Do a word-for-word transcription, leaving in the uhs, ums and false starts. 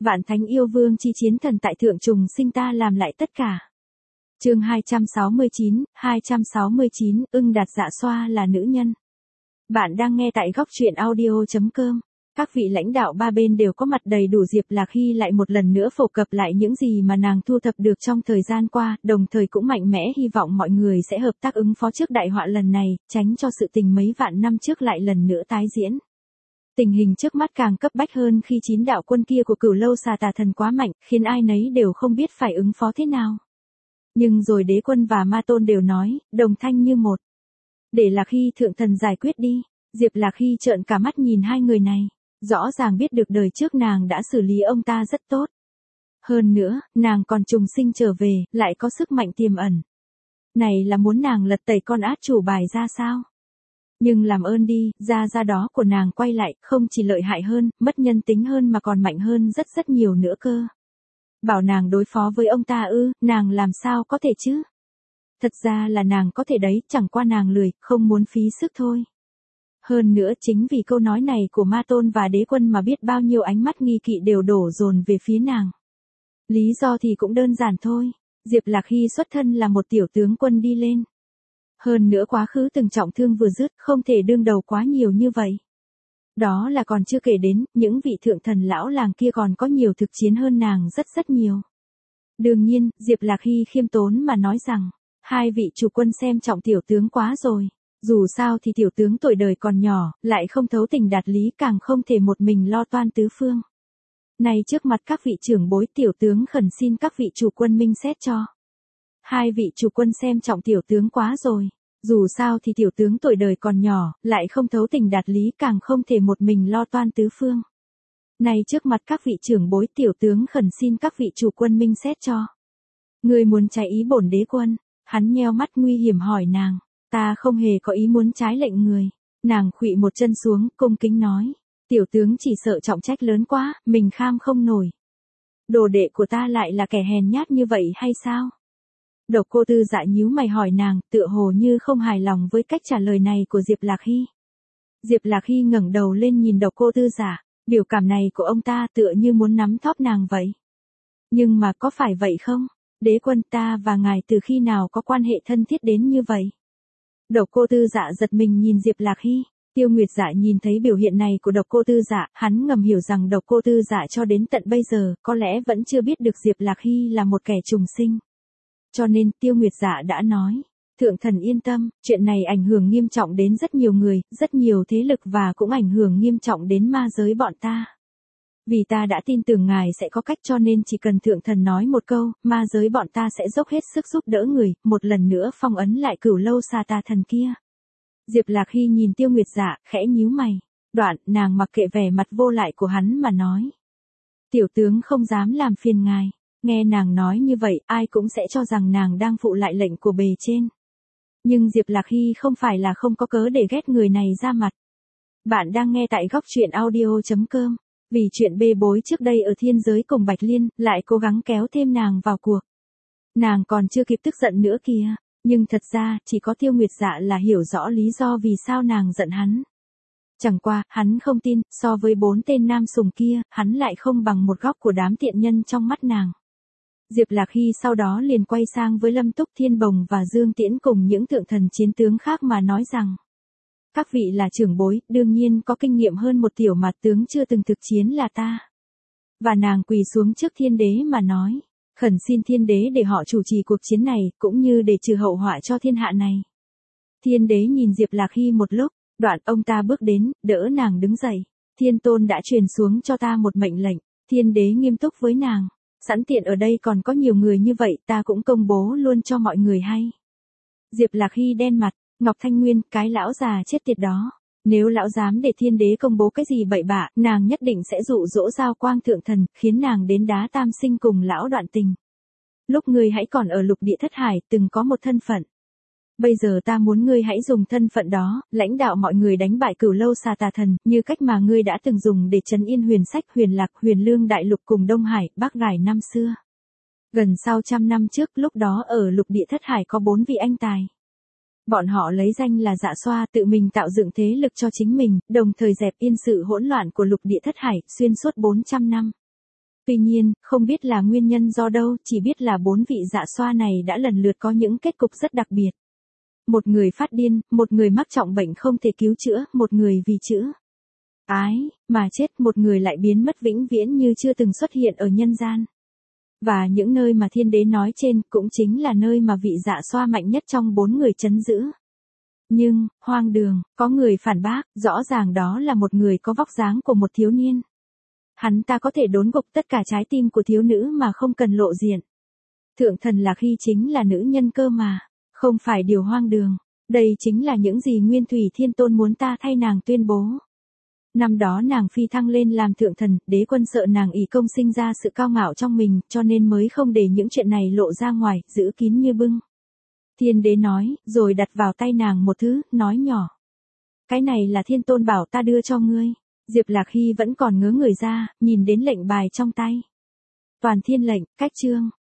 Vạn thánh yêu vương chi chiến thần tại thượng trùng sinh ta làm lại tất cả. Chương hai trăm sáu mươi chín, hai trăm sáu mươi chín, ưng đạt dạ xoa là nữ nhân. Bạn đang nghe tại góc truyện audio chấm com. Các vị lãnh đạo ba bên đều có mặt đầy đủ. Diệp Lạc Hy lại một lần nữa phổ cập lại những gì mà nàng thu thập được trong thời gian qua, đồng thời cũng mạnh mẽ hy vọng mọi người sẽ hợp tác ứng phó trước đại họa lần này, tránh cho sự tình mấy vạn năm trước lại lần nữa tái diễn. Tình hình trước mắt càng cấp bách hơn khi chín đạo quân kia của Cửu Lâu Xà Tà Thần quá mạnh, khiến ai nấy đều không biết phải ứng phó thế nào. Nhưng rồi Đế Quân và Ma Tôn đều nói, đồng thanh như một. Để Lạc Hy thượng thần giải quyết đi. Diệp Lạc Hy trợn cả mắt nhìn hai người này. Rõ ràng biết được đời trước nàng đã xử lý ông ta rất tốt. Hơn nữa, nàng còn trùng sinh trở về, lại có sức mạnh tiềm ẩn. Này là muốn nàng lật tẩy con át chủ bài ra sao? Nhưng làm ơn đi, ra ra đó của nàng quay lại, không chỉ lợi hại hơn, mất nhân tính hơn mà còn mạnh hơn rất rất nhiều nữa cơ. Bảo nàng đối phó với ông ta ư, nàng làm sao có thể chứ? Thật ra là nàng có thể đấy, chẳng qua nàng lười, không muốn phí sức thôi. Hơn nữa chính vì câu nói này của Ma Tôn và Đế Quân mà biết bao nhiêu ánh mắt nghi kỵ đều đổ dồn về phía nàng. Lý do thì cũng đơn giản thôi, Diệp Lạc Hy xuất thân là một tiểu tướng quân đi lên. Hơn nữa quá khứ từng trọng thương vừa dứt, không thể đương đầu quá nhiều như vậy. Đó là còn chưa kể đến, những vị thượng thần lão làng kia còn có nhiều thực chiến hơn nàng rất rất nhiều. Đương nhiên, Diệp Lạc Hy khiêm tốn mà nói rằng, hai vị chủ quân xem trọng tiểu tướng quá rồi. Dù sao thì tiểu tướng tuổi đời còn nhỏ, lại không thấu tình đạt lý, càng không thể một mình lo toan tứ phương. Này trước mặt các vị trưởng bối, tiểu tướng khẩn xin các vị chủ quân minh xét cho. Hai vị chủ quân xem trọng tiểu tướng quá rồi. Dù sao thì tiểu tướng tuổi đời còn nhỏ, lại không thấu tình đạt lý, càng không thể một mình lo toan tứ phương. Này trước mặt các vị trưởng bối, tiểu tướng khẩn xin các vị chủ quân minh xét cho. Người muốn trái ý bổn đế quân? Hắn nheo mắt nguy hiểm hỏi nàng. Ta không hề có ý muốn trái lệnh người. Nàng khuỵu một chân xuống, cung kính nói. Tiểu tướng chỉ sợ trọng trách lớn quá, mình kham không nổi. Đồ đệ của ta lại là kẻ hèn nhát như vậy hay sao? Độc Cô Tư Dạ nhíu mày hỏi nàng, tựa hồ như không hài lòng với cách trả lời này của Diệp Lạc Hy. Diệp Lạc Hy ngẩng đầu lên nhìn Độc Cô Tư Dạ, biểu cảm này của ông ta tựa như muốn nắm thóp nàng vậy. Nhưng mà có phải vậy không? Đế quân, ta và ngài từ khi nào có quan hệ thân thiết đến như vậy? Độc Cô Tư Dạ giật mình nhìn Diệp Lạc Hy. Tiêu Nguyệt Dạ nhìn thấy biểu hiện này của Độc Cô Tư Dạ, hắn ngầm hiểu rằng Độc Cô Tư Dạ cho đến tận bây giờ, có lẽ vẫn chưa biết được Diệp Lạc Hy là một kẻ trùng sinh. Cho nên, Tiêu Nguyệt Dạ đã nói, thượng thần yên tâm, chuyện này ảnh hưởng nghiêm trọng đến rất nhiều người, rất nhiều thế lực và cũng ảnh hưởng nghiêm trọng đến ma giới bọn ta. Vì ta đã tin tưởng ngài sẽ có cách, cho nên chỉ cần thượng thần nói một câu, ma giới bọn ta sẽ dốc hết sức giúp đỡ người, một lần nữa phong ấn lại Cửu Lâu Xà Tà Thần kia. Diệp Lạc Hy nhìn Tiêu Nguyệt Dạ, khẽ nhíu mày. Đoạn, nàng mặc kệ vẻ mặt vô lại của hắn mà nói. Tiểu tướng không dám làm phiền ngài. Nghe nàng nói như vậy, ai cũng sẽ cho rằng nàng đang phụ lại lệnh của bề trên. Nhưng Diệp Lạc Hy không phải là không có cớ để ghét người này ra mặt. Bạn đang nghe tại góc truyện audio chấm com. Vì chuyện bê bối trước đây ở thiên giới cùng Bạch Liên, lại cố gắng kéo thêm nàng vào cuộc. Nàng còn chưa kịp tức giận nữa kìa. Nhưng thật ra, chỉ có Tiêu Nguyệt Dạ là hiểu rõ lý do vì sao nàng giận hắn. Chẳng qua, hắn không tin, so với bốn tên nam sùng kia, hắn lại không bằng một góc của đám tiện nhân trong mắt nàng. Diệp Lạc Hy sau đó liền quay sang với Lâm Túc Thiên Bồng và Dương Tiễn cùng những thượng thần chiến tướng khác mà nói rằng. Các vị là trưởng bối, đương nhiên có kinh nghiệm hơn một tiểu mạt tướng chưa từng thực chiến là ta. Và nàng quỳ xuống trước thiên đế mà nói. Khẩn xin thiên đế để họ chủ trì cuộc chiến này, cũng như để trừ hậu họa cho thiên hạ này. Thiên đế nhìn Diệp Lạc Hy một lúc, đoạn ông ta bước đến, đỡ nàng đứng dậy. Thiên tôn đã truyền xuống cho ta một mệnh lệnh. Thiên đế nghiêm túc với nàng. Sẵn tiện ở đây còn có nhiều người như vậy, ta cũng công bố luôn cho mọi người hay. Diệp Lạc Hy đen mặt, Ngọc Thanh Nguyên, cái lão già chết tiệt đó. Nếu lão dám để thiên đế công bố cái gì bậy bạ, nàng nhất định sẽ dụ dỗ Giao Quang thượng thần, khiến nàng đến đá tam sinh cùng lão đoạn tình. Lúc ngươi hãy còn ở lục địa thất hải, từng có một thân phận. Bây giờ ta muốn ngươi hãy dùng thân phận đó, lãnh đạo mọi người đánh bại Cửu Lâu Xà Tà Thần, như cách mà ngươi đã từng dùng để trấn yên Huyền Sách, Huyền Lạc, Huyền Lương đại lục cùng Đông Hải, Bắc Gải năm xưa. Gần sau trăm năm trước, lúc đó ở lục địa thất hải có bốn vị anh tài. Bọn họ lấy danh là Dạ Xoa, tự mình tạo dựng thế lực cho chính mình, đồng thời dẹp yên sự hỗn loạn của lục địa thất hải, xuyên suốt bốn trăm năm. Tuy nhiên, không biết là nguyên nhân do đâu, chỉ biết là bốn vị dạ xoa này đã lần lượt có những kết cục rất đặc biệt. Một người phát điên, một người mắc trọng bệnh không thể cứu chữa, một người vì chữ ái mà chết, một người lại biến mất vĩnh viễn như chưa từng xuất hiện ở nhân gian. Và những nơi mà thiên đế nói trên cũng chính là nơi mà vị dạ xoa mạnh nhất trong bốn người trấn giữ. Nhưng, hoang đường, có người phản bác, rõ ràng đó là một người có vóc dáng của một thiếu niên. Hắn ta có thể đốn gục tất cả trái tim của thiếu nữ mà không cần lộ diện. Thượng thần là khi chính là nữ nhân cơ mà, không phải điều hoang đường. Đây chính là những gì Nguyên Thủy Thiên Tôn muốn ta thay nàng tuyên bố. Năm đó nàng phi thăng lên làm thượng thần, đế quân sợ nàng ỷ công sinh ra sự cao ngạo trong mình, cho nên mới không để những chuyện này lộ ra ngoài, giữ kín như bưng. Thiên đế nói, rồi đặt vào tay nàng một thứ, nói nhỏ. Cái này là Thiên Tôn bảo ta đưa cho ngươi. Diệp Lạc Hy vẫn còn ngớ người ra, nhìn đến lệnh bài trong tay. Toàn thiên lệnh, cách chương.